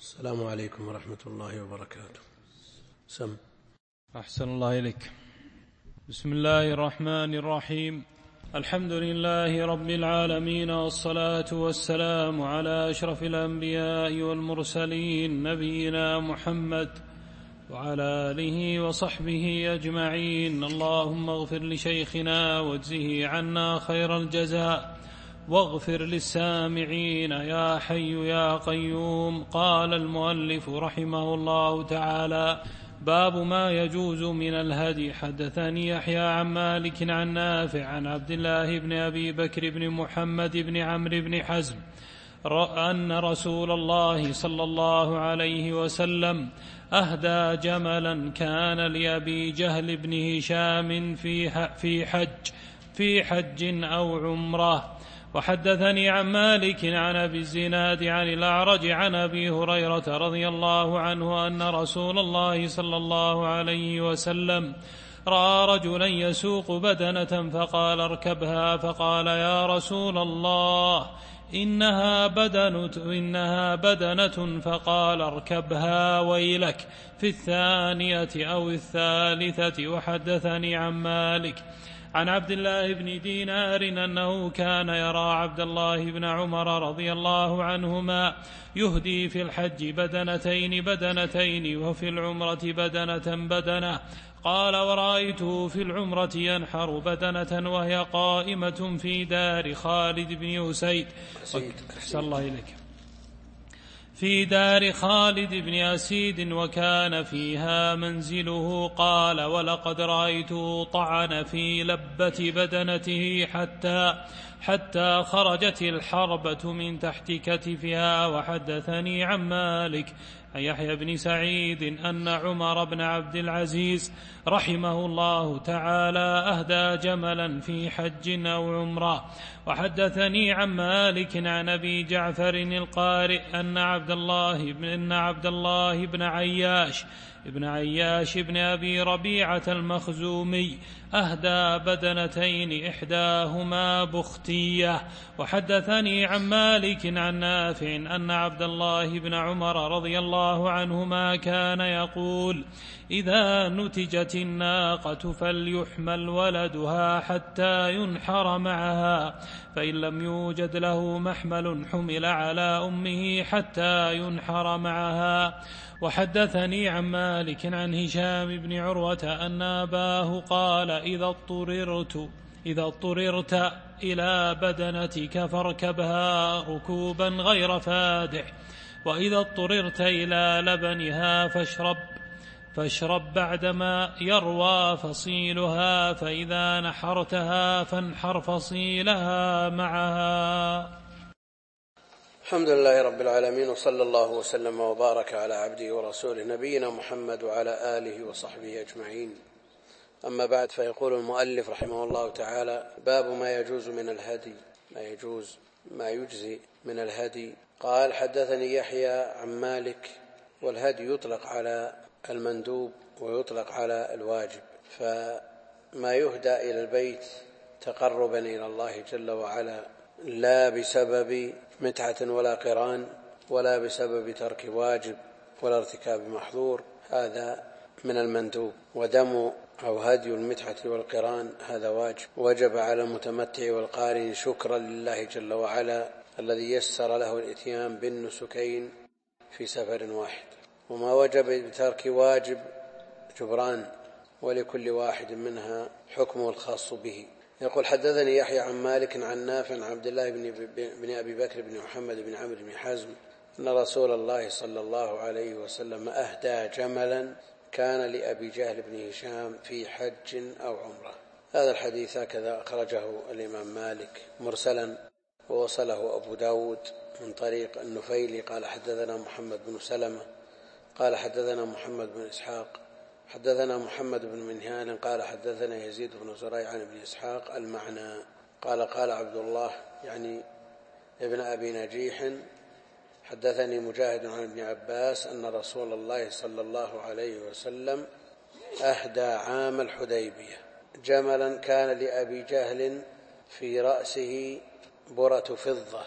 السلام عليكم ورحمة الله وبركاته. سم. أحسن الله إليك. بسم الله الرحمن الرحيم. الحمد لله رب العالمين، والصلاة والسلام على أشرف الأنبياء والمرسلين، نبينا محمد وعلى آله وصحبه أجمعين. اللهم اغفر لشيخنا واجزه عنا خير الجزاء، واغفر للسامعين يا حي يا قيوم. قال المؤلف رحمه الله تعالى: باب ما يجوز من الهدي. حدثني يحيى عن مالك عن نافع عن عبد الله بن أبي بكر بن محمد بن عمرو بن حزم أن رسول الله صلى الله عليه وسلم أهدى جملا كان لأبي جهل بن هشام في حج أو عمرة. وحدثني عن مالك عن أبي الزناد عن الأعرج عن أبي هريرة رضي الله عنه أن رسول الله صلى الله عليه وسلم رأى رجلا يسوق بدنة فقال: اركبها. فقال: يا رسول الله، إنها بدنة. فقال: اركبها ويلك، في الثانية أو الثالثة. وحدثني عن مالك عن عبد الله بن دينار أنه كان يرى عبد الله بن عمر رضي الله عنهما يهدي في الحج بدنتين وفي العمرة بدنة. قال: ورأيته في العمرة ينحر بدنة وهي قائمة في دار خالد بن أسيد. أحسن الله إليك. في دار خالد بن أسيد وكان فيها منزله. قال: ولقد رأيته طعن في لبة بدنته حتى خرجت الحربة من تحت كتفها. وحدثني عن مالك عن يحيى بن سعيد أن عمر بن عبد العزيز رحمه الله تعالى أهدى جملا في حج أو عمرة. وحدثني عن مالك عن أبي جعفر القارئ أن عبد الله بن عياش بن أبي ربيعة المخزومي أهدى بدنتين إحداهما بختية. وحدثني عن مالك عن نافع أن عبد الله بن عمر رضي الله عنهما كان يقول: إذا نتجت الناقة فليحمل ولدها حتى ينحر معها، فإن لم يوجد له محمل حمل على أمه حتى ينحر معها. وحدثني عن مالك عن هشام بن عروة أن أباه قال: إذا اضطررت إلى بدنتك فاركبها ركوبا غير فادح، وإذا اضطررت إلى لبنها فاشرب بعدما يروى فصيلها، فإذا نحرتها فانحر فصيلها معها. الحمد لله رب العالمين، وصلى الله وسلم وبارك على عبده ورسوله نبينا محمد وعلى آله وصحبه أجمعين. أما بعد، فيقول المؤلف رحمه الله تعالى: باب ما يجوز من الهدي. ما يجزي من الهدي. قال: حدثني يحيى عن مالك. والهدي يطلق على المندوب ويطلق على الواجب، فما يهدى إلى البيت تقربا إلى الله جل وعلا، لا بسبب متعة ولا قران ولا بسبب ترك واجب ولا ارتكاب محظور، هذا من المندوب. ودم أو هدي المتعة والقران هذا واجب، وجب على المتمتع والقارن شكرا لله جل وعلا الذي يسر له الإتيان بالنسكين في سفر واحد. وما وجب بترك واجب جبران، ولكل واحد منها حكمه الخاص به. يقول: حدثني يحيى عن مالك عن نافع عن عبد الله بن أبي بكر بن محمد بن عمرو بن حزم أن رسول الله صلى الله عليه وسلم أهدى جملا كان لأبي جهل بن هشام في حج أو عمرة. هذا الحديث هكذا أخرجه الإمام مالك مرسلا، ووصله أبو داود من طريق النفيلي قال: حدثنا محمد بن سلمة قال: حدثنا محمد بن إسحاق حدثنا محمد بن منهال قال: حدثنا يزيد بن زريع عن ابن إسحاق المعنى. قال عبد الله يعني ابن أبي نجيح: حدثني مجاهد عن ابن عباس أن رسول الله صلى الله عليه وسلم أهدى عام الحديبية جملا كان لأبي جهل في رأسه برة فضة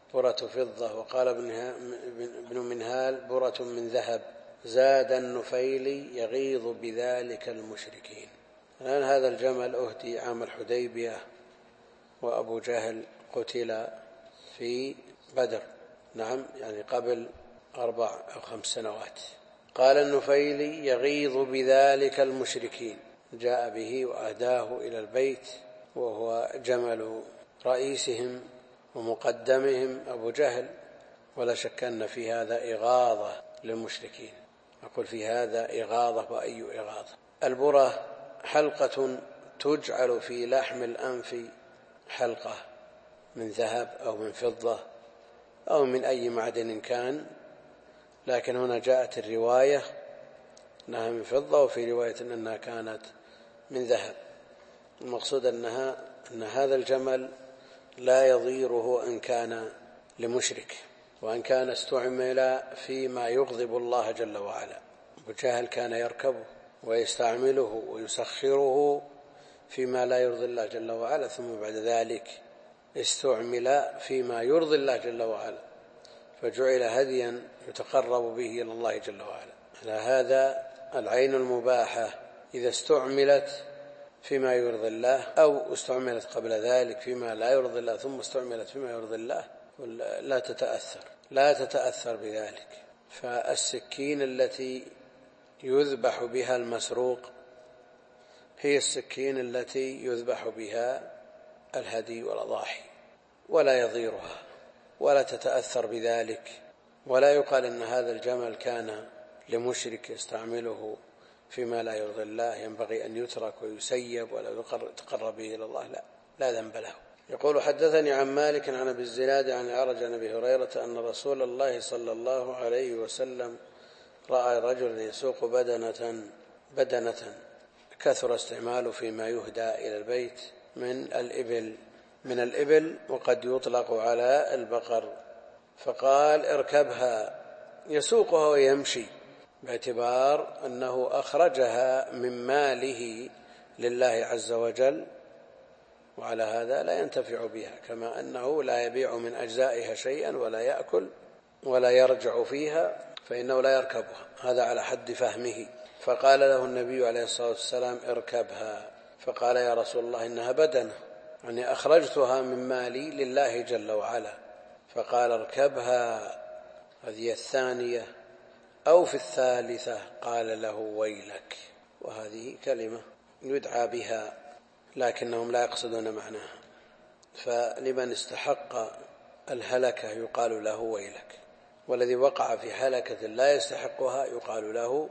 برة فضة. وقال ابن منهال برة من ذهب. زاد النفيلي يغيظ بذلك المشركين. الآن هذا الجمل أهدي عام الحديبية، وأبو جهل قتل في بدر، نعم، يعني قبل 4 أو 5 سنوات. قال النفيلي يغيظ بذلك المشركين، جاء به وأهداه إلى البيت، وهو جمل رئيسهم ومقدمهم أبو جهل، ولا شك أن في هذا إغاظة للمشركين. أقول في هذا إغاظة، وأي إغاظة. البرة حلقة تجعل في لحم الأنف، حلقة من ذهب أو من فضة أو من أي معدن كان، لكن هنا جاءت الرواية أنها من فضة، وفي رواية أنها كانت من ذهب. المقصود أن هذا الجمل لا يضيره إن كان لمشرك، وأن كان استعمل فيما يغضب الله جل وعلا. أبو جهل كان يركبه ويستعمله ويسخره فيما لا يرضي الله جل وعلا، ثم بعد ذلك استعمل فيما يرضي الله جل وعلا، فجعل هديا يتقرب به إلى الله جل وعلا. على هذا العين المباحة إذا استعملت فيما يرضي الله، أو استعملت قبل ذلك فيما لا يرضي الله ثم استعملت فيما يرضي الله، لا تتأثر بذلك. فالسكين التي يذبح بها المسروق هي السكين التي يذبح بها الهدي والأضاحي، ولا يضيرها ولا تتأثر بذلك، ولا يقال إن هذا الجمل كان لمشرك يستعمله فيما لا يرضي الله، ينبغي أن يترك ويسيب ولا يتقرب به إلى الله، لا ذنب له. يقول بدثني عن مالك عن أبي الزناد عن الأعرج عن أبي هريرة أن رسول الله صلى الله عليه وسلم رأى رجلا يسوق بدنة كثر استعماله فيما يهدى إلى البيت من الإبل وقد يطلق على البقر، فقال اركبها، يسوقها ويمشي، باعتبار أنه أخرجها من ماله لله عز وجل، وعلى هذا لا ينتفع بها، كما أنه لا يبيع من أجزائها شيئا ولا يأكل ولا يرجع فيها، فإنه لا يركبها. هذا على حد فهمه. فقال له النبي عليه الصلاة والسلام اركبها، فقال يا رسول الله إنها بدنة، يعني أخرجتها من مالي لله جل وعلا. فقال اركبها، هذه الثانية أو في الثالثة قال له ويلك. وهذه كلمة يدعى بها لكنهم لا يقصدون معناها، فلمن استحق الهلكة يقال له ويلك، والذي وقع في هلكة لا يستحقها يقال له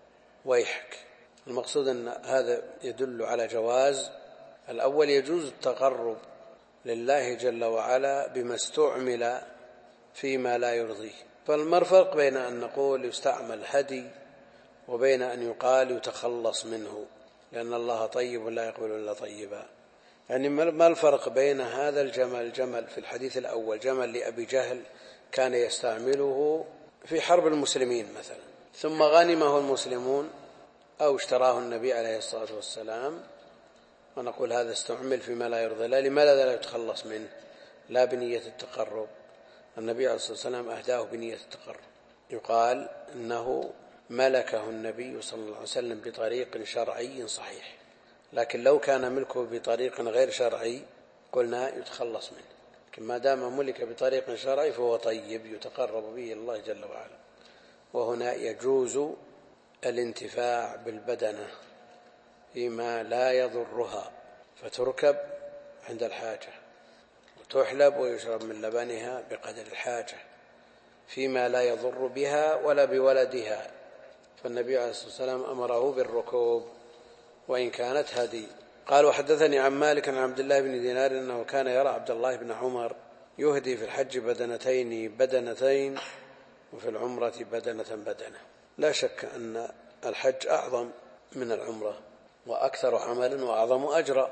ويحك. المقصود أن هذا يدل على جواز الأول، يجوز التقرب لله جل وعلا بما استعمل فيما لا يرضيه. فما الفرق بين أن نقول يستعمل هدي وبين أن يقال يتخلص منه، لأن الله طيب لا يقبل إلا طيبا؟ يعني ما الفرق بين هذا الجمل في الحديث الأول، جمل لأبي جهل كان يستعمله في حرب المسلمين مثلا، ثم غنمه المسلمون أو اشتراه النبي عليه الصلاة والسلام، ونقول هذا استعمل فيما لا يرضي الله، لماذا لا يتخلص منه؟ لا بنية التقرب، النبي عليه الصلاة والسلام أهداه بنية التقرب. يقال إنه ملكه النبي صلى الله عليه وسلم بطريق شرعي صحيح، لكن لو كان ملكه بطريق غير شرعي قلنا يتخلص منه، لكن ما دام ملك بطريق شرعي فهو طيب يتقرب به الله جل وعلا. وهنا يجوز الانتفاع بالبدنة فيما لا يضرها، فتركب عند الحاجة وتحلب ويشرب من لبنها بقدر الحاجة فيما لا يضر بها ولا بولدها، فالنبي عليه الصلاة والسلام أمره بالركوب وإن كانت هدي. قال وحدثني عن مالك عن عبد الله بن دينار أنه كان يرى عبد الله بن عمر يهدي في الحج بدنتين وفي العمرة بدنة. لا شك أن الحج أعظم من العمرة وأكثر عملا وأعظم أجرا،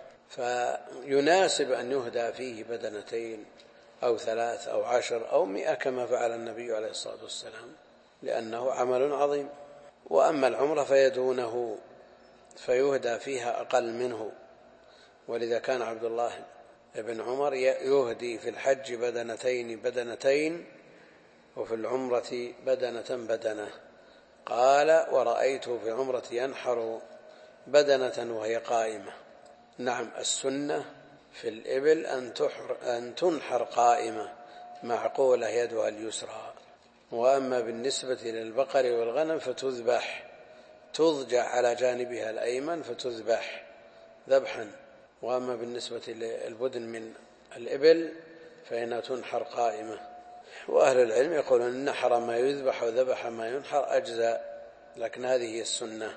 فيناسب أن يهدى فيه بدنتين أو 3 أو 10 أو 100 كما فعل النبي عليه الصلاة والسلام، لأنه عمل عظيم. وأما العمرة فيدونه فيهدى فيها أقل منه، ولذا كان عبد الله ابن عمر يهدي في الحج بدنتين وفي العمرة بدنة. قال ورأيته في العمرة ينحر بدنة وهي قائمة. نعم، السنة في الإبل أن تنحر قائمة معقولة يدها اليسرى. وأما بالنسبة للبقر والغنم فتذبح، تضجع على جانبها الأيمن فتذبح ذبحا. وأما بالنسبة للبدن من الإبل فإنها تنحر قائمة. وأهل العلم يقولون إن نحر ما يذبح وذبح ما ينحر أجزاء، لكن هذه هي السنة.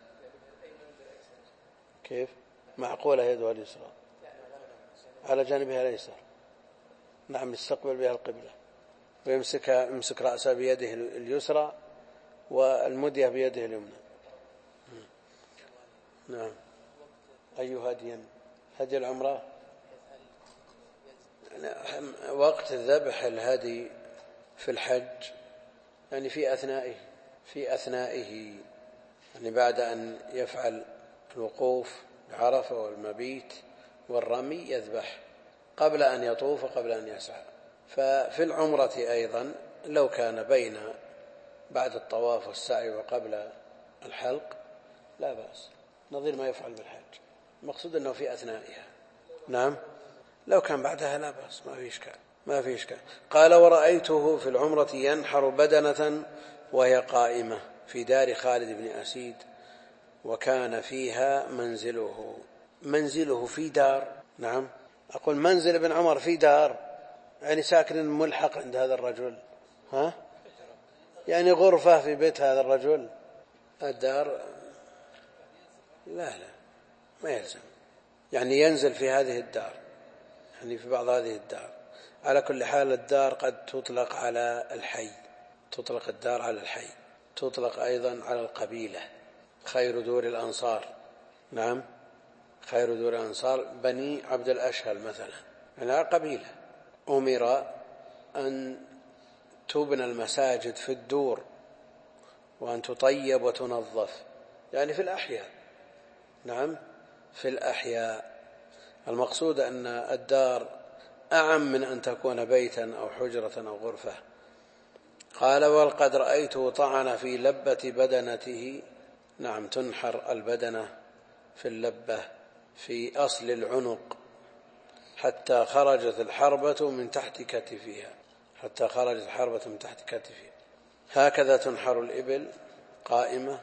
كيف؟ معقولة يدها اليسرى على جانبها الأيسر. نعم، يستقبل بها القبلة ويمسك رأسه بيده اليسرى والمدية بيده اليمنى. نعم. أي هدي العمرة؟ وقت الذبح الهدي في الحج يعني في أثنائه يعني بعد أن يفعل الوقوف بعرفة والمبيت والرمي يذبح قبل أن يطوف وقبل أن يسعى. ففي العمرة أيضا لو كان بين بعد الطواف والسعي وقبل الحلق لا بأس، نظير ما يفعل بالحج. المقصود أنه في أثنائها. نعم، لو كان بعدها لا بأس، ما في إشكال. قال ورأيته في العمرة ينحر بدنة وهي قائمة في دار خالد بن أسيد، وكان فيها منزله في دار. نعم، أقول منزل ابن عمر في دار، يعني ساكن ملحق عند هذا الرجل، يعني غرفة في بيت هذا الرجل. الدار لا ما يلزم، يعني ينزل في هذه الدار، يعني في بعض هذه الدار. على كل حال الدار قد تطلق على الحي، تطلق الدار على الحي، تطلق أيضا على القبيلة. خير دور الأنصار، نعم، خير دور الأنصار بني عبد الأشهل مثلا، يعني قبيلة. أمر أن تبنى المساجد في الدور وأن تطيب وتنظف، يعني في الأحياء. نعم، في الأحياء. المقصود أن الدار أعم من أن تكون بيتا أو حجرة أو غرفة. قال وقد رأيته طعن في لبة بدنته. نعم، تنحر البدنة في اللبة في أصل العنق حتى خرجت الحربة من تحت كتفها، هكذا تنحر الإبل قائمة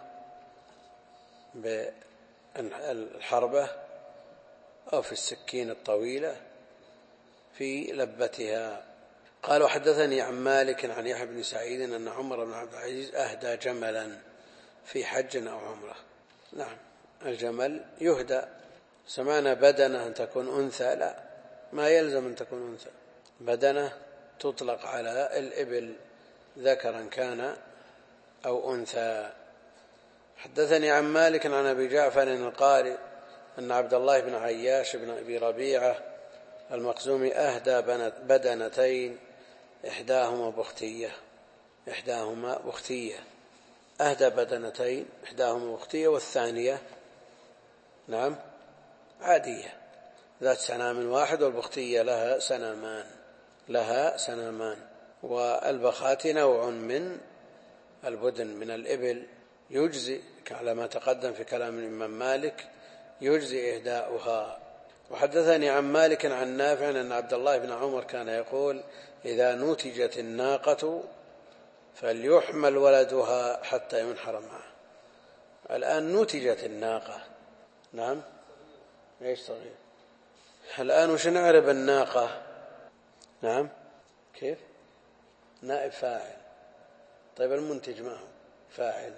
بالحربة أو في السكين الطويلة في لبتها. قال وحدثني عن مالك عن يحيى بن سعيد أن عمر بن عبد العزيز أهدى جملا في حج أو عمرة. نعم، الجمل يهدى. سمعنا بدنة أن تكون أنثى، لا، ما يلزم أن تكون أنثى. بدنة تطلق على الإبل ذكرا كان أو أنثى. حدثني عن مالك عن أبي جعفر القارئ أن عبد الله بن عياش بن أبي ربيعة المخزومي أهدى بدنتين إحداهما بختية. أهدى بدنتين إحداهما بختية والثانية نعم عادية ذات سنام واحد، والبختية لها سنامان. والبخات نوع من البدن من الإبل يجزي على ما تقدم في كلام الإمام مالك، يجزي إهداؤها. وحدثني عن مالك عن نافع أن عبد الله بن عمر كان يقول إذا نتجت الناقة فليحمل ولدها حتى ينحر معه. الآن نتجت الناقة، نعم، ايش صغير الآن وش نعرب الناقة؟ نعم، كيف؟ نائب فاعل. طيب المنتج ما هو فاعل؟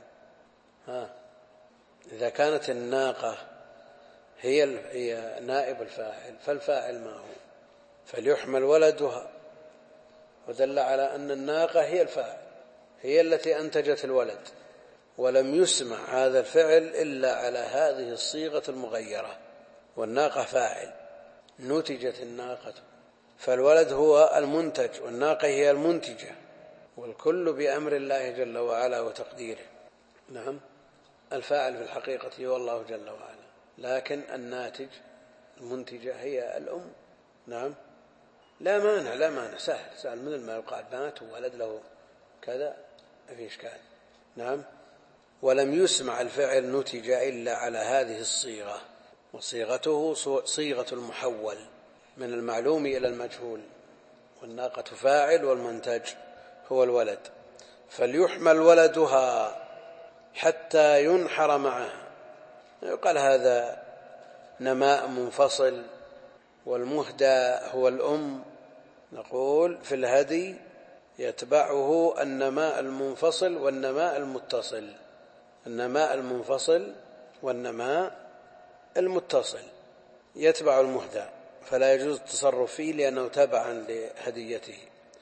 إذا كانت الناقة هي نائب الفاعل فالفاعل ما هو؟ فليحمل ولدها، ودل على أن الناقة هي الفاعل، هي التي أنتجت الولد، ولم يسمع هذا الفعل إلا على هذه الصيغة المغيرة، والناقة فاعل. نتجت الناقة، فالولد هو المنتج والناقة هي المنتجة، والكل بأمر الله جل وعلا وتقديره. نعم، الفاعل في الحقيقة هو الله جل وعلا، لكن الناتج المنتجة هي الأم نعم لا مانع سهل مثل ما يقال مات وولد له كذا ما في إشكال. نعم. ولم يسمع الفعل نتج إلا على هذه الصيغة، وصيغته صيغة المحول من المعلوم إلى المجهول، والناقة فاعل والمنتج هو الولد، فليحمل ولدها حتى ينحر معها. يقال هذا نماء منفصل، والمهدى هو الأم. نقول في الهدي يتبعه النماء المنفصل والنماء المتصل، النماء المنفصل والنماء المتصل يتبع المهدى، فلا يجوز التصرف فيه لأنه تبعا لهديته،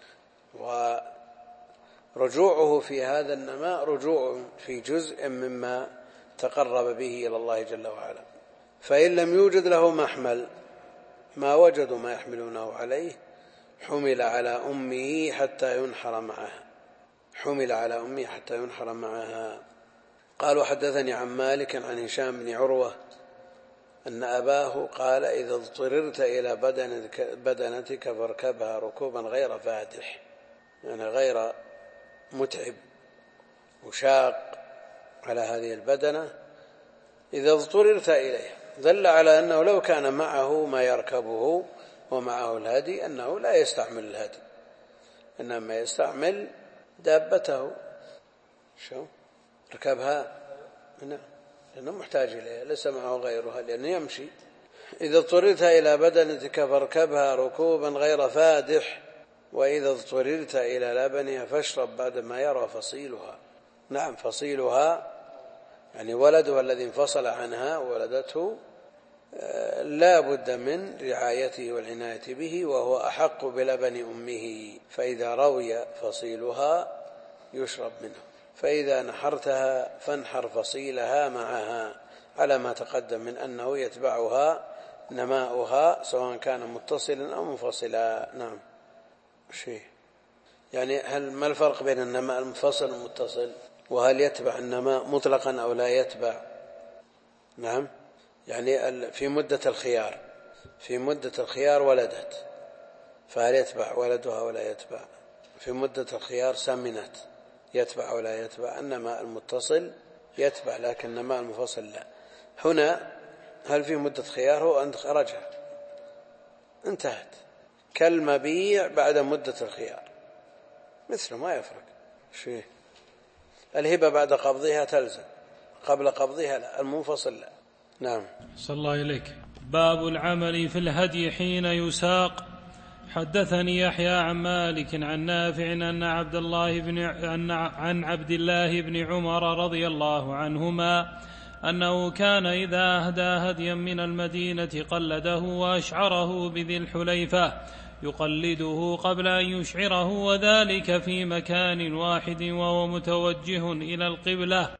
ورجوعه في هذا النماء رجوع في جزء مما تقرب به إلى الله جل وعلا. فإن لم يوجد له محمل، ما وجدوا ما يحملونه عليه، حمل على أمه حتى ينحر معها، حمل على أمه حتى ينحر معها. قال وحدثني عن مالك عن هشام بن عروة أن أباه قال إذا اضطررت إلى بدنتك فاركبها ركوبا غير فادح، يعني غير متعب وشاق على هذه البدنة، إذا اضطررت إليه، دل على أنه لو كان معه ما يركبه ومعه الهدي أنه لا يستعمل الهدي، إنما يستعمل دابته. شو ركبها؟ لأنه محتاج إليها، ليس معه غيرها لأنه يمشي. إذا اضطررت إلى بدنتك فاركبها ركوبا غير فادح، وإذا اضطررت إلى لبنها فاشرب بعد ما يرى فصيلها. نعم فصيلها يعني ولدها الذي انفصل عنها وولدته لا بد من رعايته والعناية به، وهو أحق بلبن أمه، فإذا روي فصيلها يشرب منه، فإذا نحرتها فانحر فصيلها معها، على ما تقدم من أنه يتبعها نماؤها سواء كان متصلا أو منفصلا. نعم. شيء يعني ما الفرق بين النماء المنفصل والمتصل؟ وهل يتبع النماء مطلقا أو لا يتبع؟ نعم يعني في مدة الخيار ولدت، فهل يتبع ولدها ولا يتبع؟ في مدة الخيار سمنت، يتبع ولا يتبع؟ النماء المتصل يتبع، لكن النماء المنفصل لا. هنا هل في مدة خيار؟ هو أن خرجها انتهت، كالمبيع بعد مدة الخيار مثله، ما يفرق شيء. الهبة بعد قبضها تلزم، قبل قبضها لا، المنفصل لا. نعم. صلى الله إليك. باب العمل في الهدي حين يساق. حدثني يحيى عن مالك عن نافع عن عبد الله بن عمر رضي الله عنهما أنه كان إذا أهدى هديا من المدينة قلده وأشعره بذي الحليفة يقلده قبل أن يشعره، وذلك في مكان واحد وهو متوجه إلى القبلة.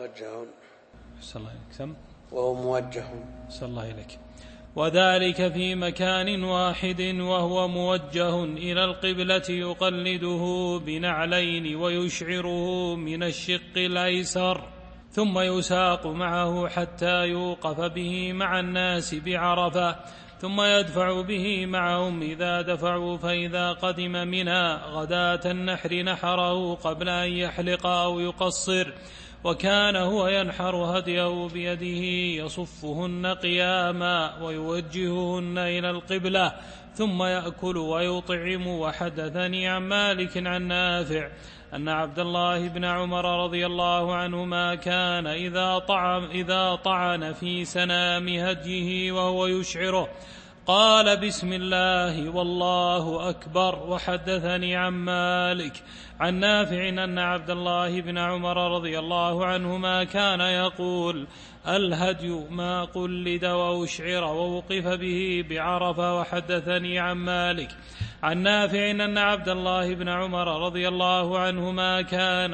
وذلك في مكان واحد وهو موجه إلى القبلة يقلده بنعلين ويشعره من الشق الأيسر، ثم يساق معه حتى يوقف به مع الناس بعرفة، ثم يدفع به معهم إذا دفعوا، فإذا قدم منى غداة النحر نحره قبل أن يحلق أو يقصر، وكان هو ينحر هديه بيده يصفهن قياما ويوجههن إلى القبلة، ثم يأكل ويطعم. وحدثني عن مالك عن نافع أن عبد الله بن عمر رضي الله عنهما كان إذا طعن في سنام هديه وهو يشعره قال بسم الله والله أكبر. وحدثني عن مالك عن نافع أن عبد الله بن عمر رضي الله عنهما كان يقول الهدي ما قلد وأشعر ووقف به بعرفة. وحدثني عن مالك عن نافع أن عبد الله بن عمر رضي الله عنهما كان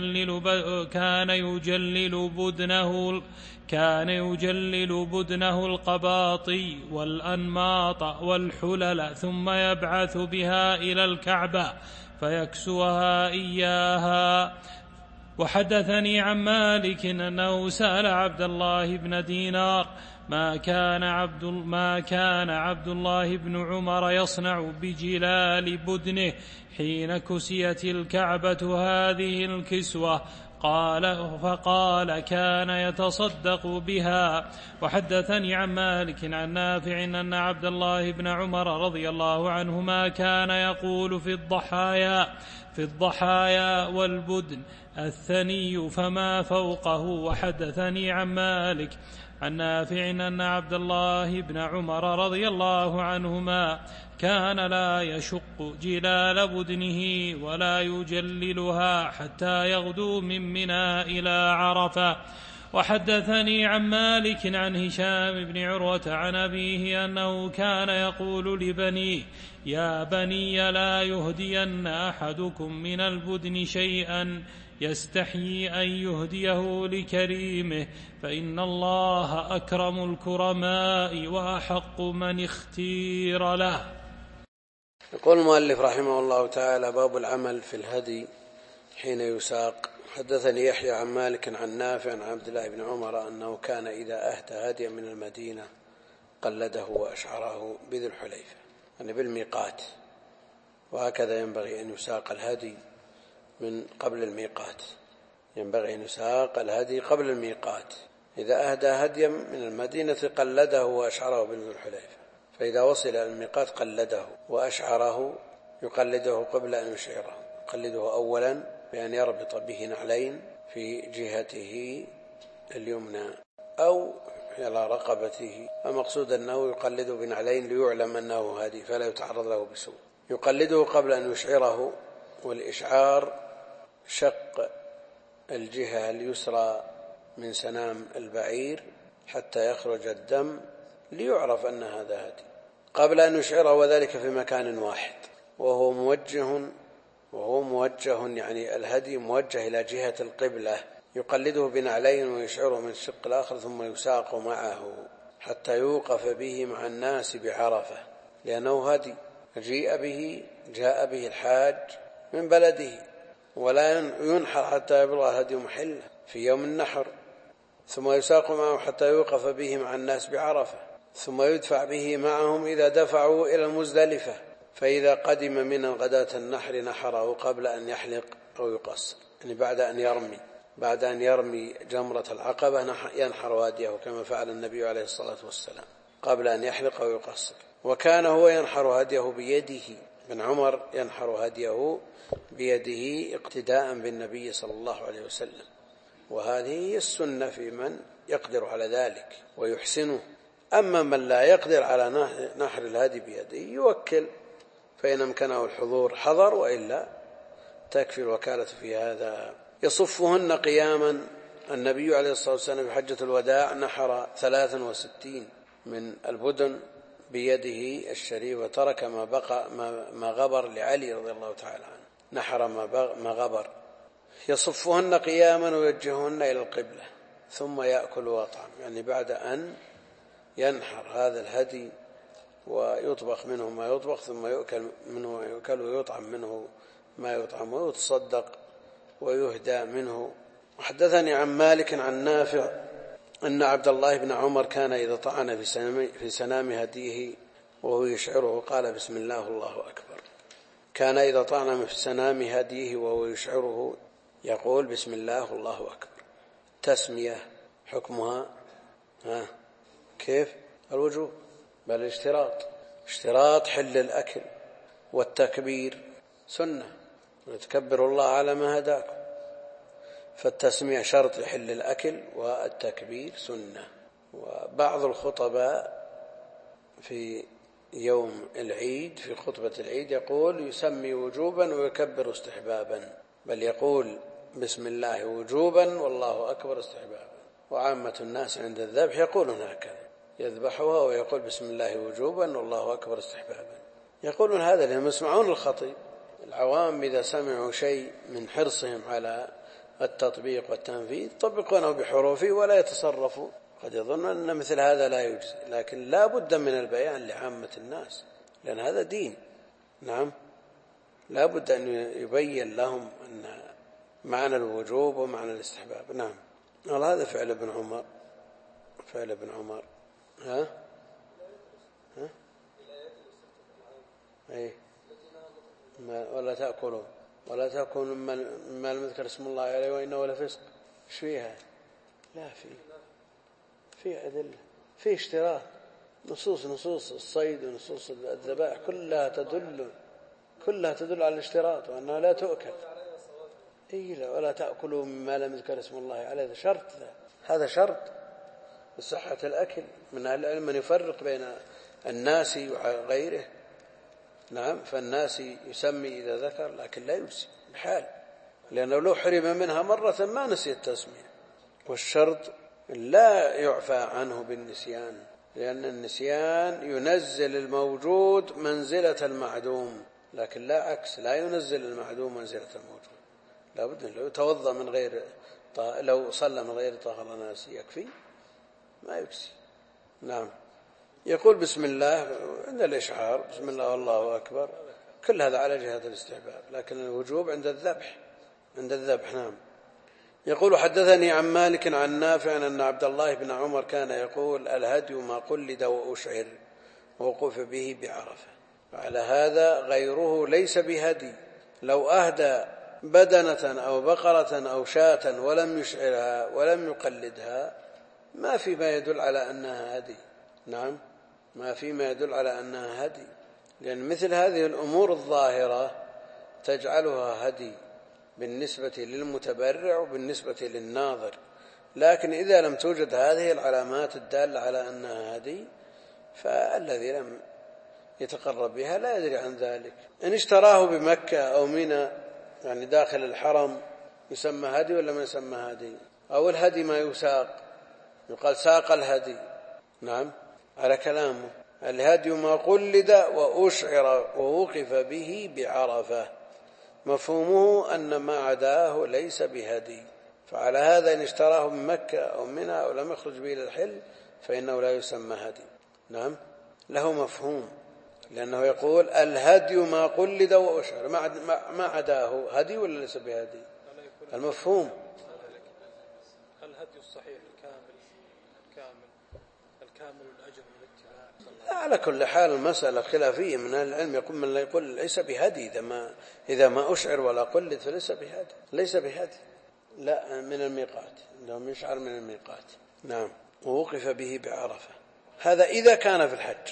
يجلل بدنه القباطي والأنماط والحلل، ثم يبعث بها إلى الكعبة فيكسوها إياها، وحدثني عن مالك أنه سأل عبد الله بن دينار ما كان عبد الله بن عمر يصنع بجلال بدنه حين كسيت الكعبة هذه الكسوة؟ فقال كان يتصدق بها. وحدثني عن مالك عن نافع أن عبد الله بن عمر رضي الله عنهما كان يقول في الضحايا والبدن الثني فما فوقه. وحدثني عن مالك عن نافع أن عبد الله بن عمر رضي الله عنهما كان لا يشق جلال بدنه ولا يجللها حتى يغدو من منى إلى عرفة. وحدثني عن مالك عن هشام بن عروة عن أبيه أنه كان يقول لبنيه يا بني لا يهدين أحدكم من البدن شيئا يستحيي أن يهديه لكريمه فإن الله أكرم الكرماء وأحق من اختير له. يقول المؤلف رحمه الله تعالى: باب العمل في الهدي حين يساق. حدثني يحيى عن مالك عن نافع عن عبد الله بن عمر أنه كان إذا أهدى هديا من المدينة قلده وأشعره بذي الحليفة، يعني بالميقات، وهكذا ينبغي أن يساق الهدي من قبل الميقات، ينبغي أن يساق الهدي قبل الميقات. إذا أهدى هديا من المدينة قلده وأشعره بذي الحليفة، فإذا وصل إلى الميقات قلده وأشعره، يقلده قبل أن يشعره، يقلده أولا بأن يربط به نعلين في جهته اليمنى أو على رقبته، المقصود أنه يقلده بنعلين ليعلم أنه هادي فلا يتعرض له بسوء. يقلده قبل أن يشعره، والإشعار شق الجهة اليسرى من سنام البعير حتى يخرج الدم ليعرف أن هذا هادي قبل أن يشعره، وذلك في مكان واحد وهو موجه، يعني الهدي موجه إلى جهة القبلة. يقلده بنعلين ويشعره من الشق الآخر، ثم يساق معه حتى يوقف به مع الناس بعرفة، لأنه هدي جاء به الحاج من بلده، ولا ينحر حتى يبلغ الهدي محله في يوم النحر، ثم يساق معه حتى يوقف به مع الناس بعرفة، ثم يدفع به معهم إذا دفعوا إلى المزدلفة، فإذا قدم من غداة النحر نحره قبل أن يحلق أو يقصر، يعني بعد أن يرمي جمرة العقبة ينحر هديه كما فعل النبي عليه الصلاة والسلام قبل أن يحلق أو يقصر. وكان هو ينحر هديه بيده، ابن عمر ينحر هديه بيده اقتداء بالنبي صلى الله عليه وسلم، وهذه هي السنة في من يقدر على ذلك ويحسنه. أما من لا يقدر على نحر الهدي بيده يوكل، فإن أمكنه الحضور حضر، وإلا تكفي الوكالة في هذا. يصفهن قياما. النبي عليه الصلاة والسلام في حجة الوداع نحر 63 من البدن بيده الشريف، وترك ما غبر لعلي رضي الله تعالى عنه، نحر ما غبر. يصفهن قياما ويوجههن إلى القبلة، ثم يأكل ويطعم، يعني بعد أن ينحر هذا الهدي ويطبخ منه ما يطبخ، ثم يؤكل منه ما يؤكل، ويطعم منه ما يطعم، ويتصدق ويهدى منه. وحدثني عن مالك عن نافع أن عبد الله بن عمر كان إذا طعن في سنام هديه وهو يشعره قال بسم الله الله أكبر. كان إذا طعن في سنام هديه وهو يشعره يقول بسم الله الله أكبر. تسمية حكمها كيف؟ الوجوب، بل اشتراط حل الأكل، والتكبير سنة، وتكبر الله على ما هداكم، فالتسمية شرط لحل الأكل، والتكبير سنة. وبعض الخطباء في يوم العيد في خطبة العيد يقول يسمي وجوبا ويكبر استحبابا، بل يقول بسم الله وجوبا والله أكبر استحبابا. وعامة الناس عند الذبح يقولون هكذا، يذبحها ويقول بسم الله وجوبا والله أكبر استحبابا. يقولون هذا لهم يسمعون الخطيب. العوام إذا سمعوا شيء من حرصهم على التطبيق والتنفيذ يطبقونه بحروفه ولا يتصرفوا، قد يظن أن مثل هذا لا يجزي، لكن لا بد من البيان لعامة الناس، لأن هذا دين. نعم، لا بد أن يبين لهم أن معنى الوجوب ومعنى الاستحباب. نعم. والله هذا فعل ابن عمر، فعل ابن عمر. ها أي ولا تأكلوا مما لم يذكر اسم الله عليه وإنه لفسق. ايش فيها؟ لا، في أدلة، في اشتراط، نصوص الصيد ونصوص الذبائح كلها تدل على الاشتراط وأنها لا تؤكل. لا، ولا تأكلوا مما لم يذكر اسم الله عليه، هذا شرط بصحة الأكل. من أهل العلم من يفرق بين الناس وغيره. نعم، فالناس يسمي إذا ذكر لكن لا يمسي بحال، لأنه لو حرم منها مرة ما نسي التسمية. والشرط لا يعفى عنه بالنسيان، لأن النسيان ينزل الموجود منزلة المعدوم، لكن لا عكس، لا ينزل المعدوم منزلة الموجود. لابد لو توضأ من غير لو صلى من غير طهر ناسي يكفي؟ ما يكفي. نعم. يقول بسم الله عند الإشعار، بسم الله والله أكبر، كل هذا على جهة الاستحباب، لكن الوجوب عند الذبح. نعم. يقول حدثني عن مالك عن نافع أن عبد الله بن عمر كان يقول الهدي ما قلد وأشعر ووقف به بعرفة. وعلى هذا غيره ليس بهدي، لو أهدى بدنة أو بقرة أو شاة ولم يشعرها ولم يقلدها ما في ما يدل على أنها هدي. نعم، ما في ما يدل على أنها هدي، لأن مثل هذه الأمور الظاهرة تجعلها هدي بالنسبة للمتبرع وبالنسبة للناظر. لكن إذا لم توجد هذه العلامات الدالة على أنها هدي فالذي لم يتقرب بها لا يدري عن ذلك. إن اشتراه بمكة أو منى يعني داخل الحرم يسمى هدي ولا ما يسمى هدي؟ أو الهدي ما يساق، يقال ساق الهدي. نعم، على كلامه الهدي ما قلد وأشعر ووقف به بعرفة، مفهومه أن ما عداه ليس بهدي. فعلى هذا إن اشتراه من مكة أو منى أو لم يخرج به إلى الحل فإنه لا يسمى هدي. نعم، له مفهوم، لأنه يقول الهدي ما قلد وأشعر، ما عداه هدي ولا ليس بهدي؟ المفهوم الهدي الصحيح الكامل الأجر والاتباع. على كل حال المسألة خلافية، من أهل العلم يقول من لا يقول ليس بهدي إذا ما أشعر ولا قلد فليس بهدي، ليس بهدي، لا من الميقات، عندهم يشعر من الميقات. نعم، ووقف به بعرفة. هذا إذا كان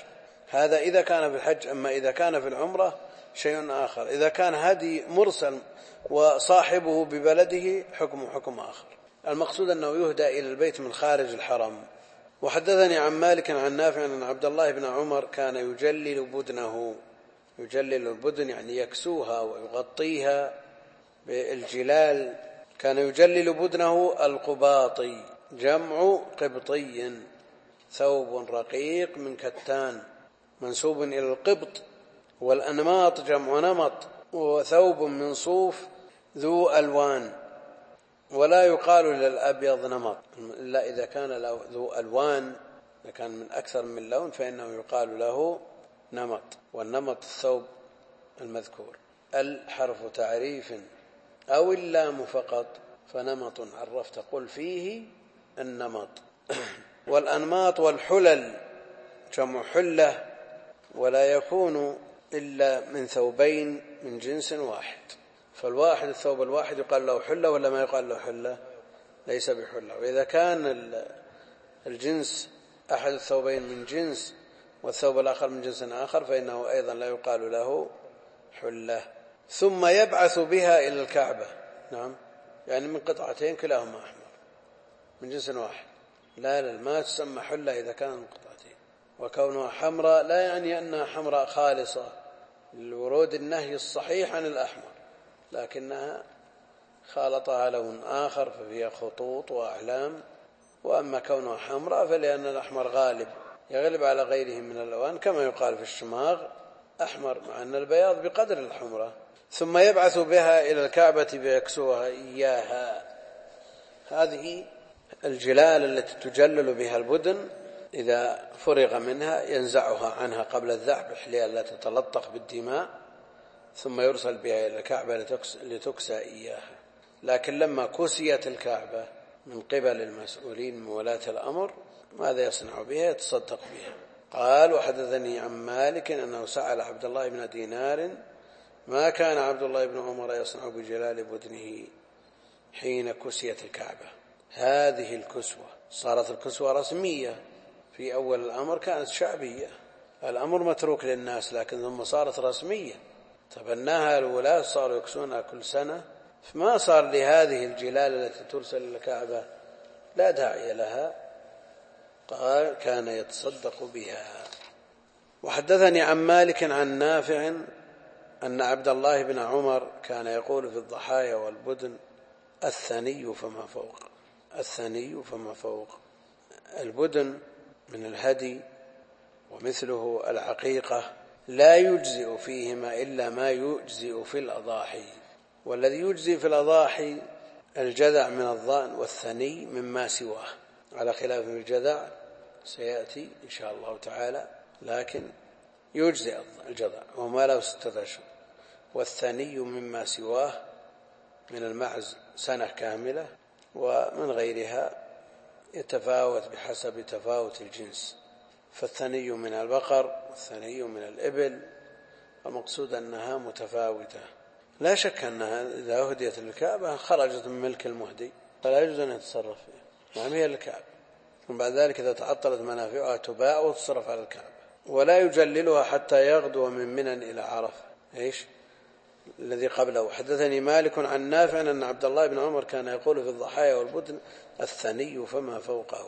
في الحج، أما إذا كان في العمرة شيء آخر. إذا كان هدي مرسل وصاحبه ببلده حكم آخر. المقصود أنه يهدى إلى البيت من خارج الحرم. وحدثني عن مالك عن نافع أن عبد الله بن عمر كان يجلل بدنه، يجلل البدن يعني يكسوها ويغطيها بالجلال. كان يجلل بدنه القباطي، جمع قبطي، ثوب رقيق من كتان منسوب إلى القبط. والأنماط جمع نمط، وثوب من صوف ذو ألوان، ولا يقال للأبيض نمط إلا إذا كان ذو ألوان، إذا كان من أكثر من لون فإنه يقال له نمط. والنمط الثوب المذكور. الحرف تعريف أو اللام فقط، فنمط عرفت قل فيه النمط. والأنماط والحلل جمع حلة، ولا يكون إلا من ثوبين من جنس واحد. فالواحد الثوب الواحد يقال له حلة ولا ما يقال له حلة؟ ليس بحلة. وإذا كان الجنس أحد الثوبين من جنس والثوب الآخر من جنس آخر فإنه أيضا لا يقال له حلة. ثم يبعث بها إلى الكعبة. نعم، يعني من قطعتين كلاهما أحمر من جنس واحد. لا ما تسمى حلة إذا كان من قطعتين. وكونها حمراء لا يعني أنها حمراء خالصة للورود النهي الصحيح عن الأحمر، لكنها خالطها لون آخر ففيها خطوط وأعلام. وأما كونها حمراء فلأن الأحمر غالب يغلب على غيره من الألوان، كما يقال في الشماغ أحمر مع أن البياض بقدر الحمرة. ثم يبعث بها إلى الكعبة فيكسوها إياها. هذه الجلال التي تجلل بها البدن إذا فرغ منها ينزعها عنها قبل الذبح لئلا تتلطخ بالدماء، ثم يرسل بها إلى الكعبة لتكسى إياها. لكن لما كسيت الكعبة من قبل المسؤولين من ولاة الأمر ماذا يصنع بها؟ يتصدق بها. قال وحدثني عن مالك أنه سأل عبد الله بن دينار ما كان عبد الله بن عمر يصنع بجلال بدنه حين كسيت الكعبة. هذه الكسوة صارت الكسوة رسمية، في أول الأمر كانت شعبية، الأمر متروك للناس، لكن ثم صارت رسمية تبناها الولاة، صاروا يكسونها كل سنة، فما صار لهذه الجلال التي ترسل الكعبة لا داعي لها. قال كان يتصدق بها. وحدثني عن مالك عن نافع أن عبد الله بن عمر كان يقول في الضحايا والبدن الثني فما فوق. الثني فما فوق. البدن من الهدي ومثله العقيقة لا يجزئ فيهما إلا ما يجزئ في الأضاحي، والذي يجزئ في الأضاحي الجذع من الضأن والثني مما سواه، على خلاف الجذع سيأتي إن شاء الله تعالى، لكن يجزئ الجذع وما له 6 أشهر، والثني مما سواه من المعز سنة كاملة، ومن غيرها يتفاوت بحسب تفاوت الجنس، فالثني من البقر والثني من الإبل، المقصود أنها متفاوتة. لا شك أنها إذا أهديت للكعبة خرجت من ملك المهدي فلا يجوز أن يتصرف فيها، نعم هي الكعبة، وبعد ذلك إذا تعطلت منافعها تباع وتصرف على الكعبة. ولا يجللها حتى يغدو من منى إلى عرفة. إيش الذي قبله؟ حدثني مالك عن نافع أن عبد الله بن عمر كان يقول في الضحايا والبدن الثني فما فوقه.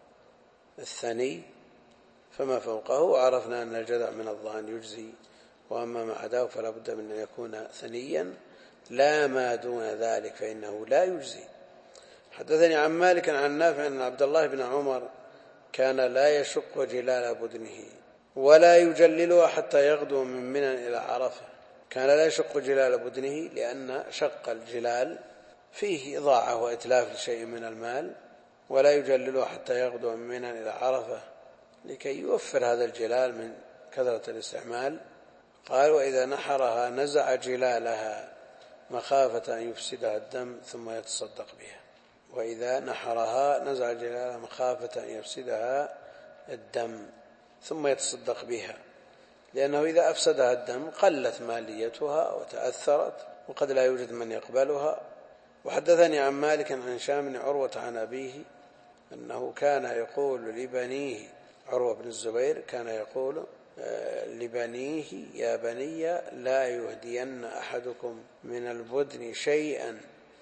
الثني فما فوقه، وعرفنا أن الجذع من الضأن يجزي، وأما ما عداه فلا بد من أن يكون ثنيا، لا ما دون ذلك فإنه لا يجزي. حدثني عن مالك عن نافع أن عبد الله بن عمر كان لا يشق جلال بدنه ولا يجللها حتى يغدو من منى إلى عرفة. كان لا يشق جلال بدنه لأن شق الجلال فيه إضاعة وإتلاف لشيء من المال، ولا يجللها حتى يغدو من منى إلى عرفة لكي يوفر هذا الجلال من كثرة الاستعمال. قال وإذا نحرها نزع جلالها مخافة أن يفسدها الدم ثم يتصدق بها. وإذا نحرها نزع جلالها مخافة أن يفسدها الدم ثم يتصدق بها، لأنه إذا أفسدها الدم قلت ماليتها وتأثرت وقد لا يوجد من يقبلها. وحدثني عن مالك عن هشام بن عروة عن أبيه أنه كان يقول لبنيه، عروة بن الزبير كان يقول لبنيه يا بني لا يهدين أحدكم من البدن شيئا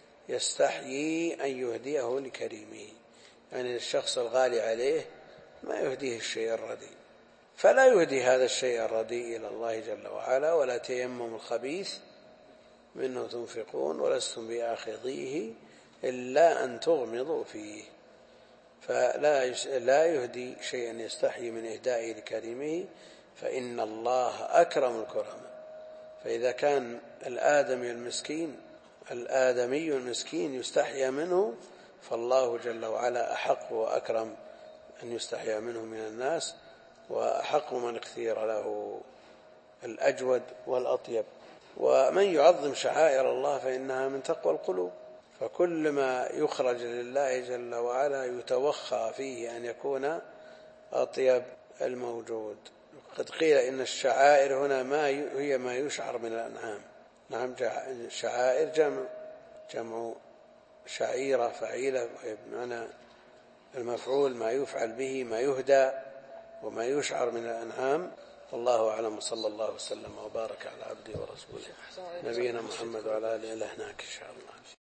يستحيي أن يهديه لكريمه، يعني الشخص الغالي عليه ما يهديه الشيء الرديء، فلا يهدي هذا الشيء الرديء إلى الله جل وعلا. ولا تيمموا الخبيث منه تنفقون ولستم بآخذيه إلا أن تغمضوا فيه، فلا يهدي شيئا يستحيي من إهدائه لكريمه، فإن الله أكرم الكرماء. فإذا كان الآدمي المسكين يستحيا منه، فالله جل وعلا أحق وأكرم أن يستحيا منه من الناس، وأحق من اختير له الأجود والأطيب. ومن يعظم شعائر الله فإنها من تقوى القلوب، فكل ما يخرج لله جل وعلا يتوخى فيه أن يكون أطيب الموجود. قد قيل إن الشعائر هنا هي ما يشعر من الأنعام. نعم، شعائر جمع شعيرة فعيلة، بمعنى المفعول ما يفعل به، ما يهدى وما يشعر من الأنعام. والله أعلم، صلى الله وسلم وبارك على عبده ورسوله نبينا محمد وعلى آله إلى هناك إن شاء الله.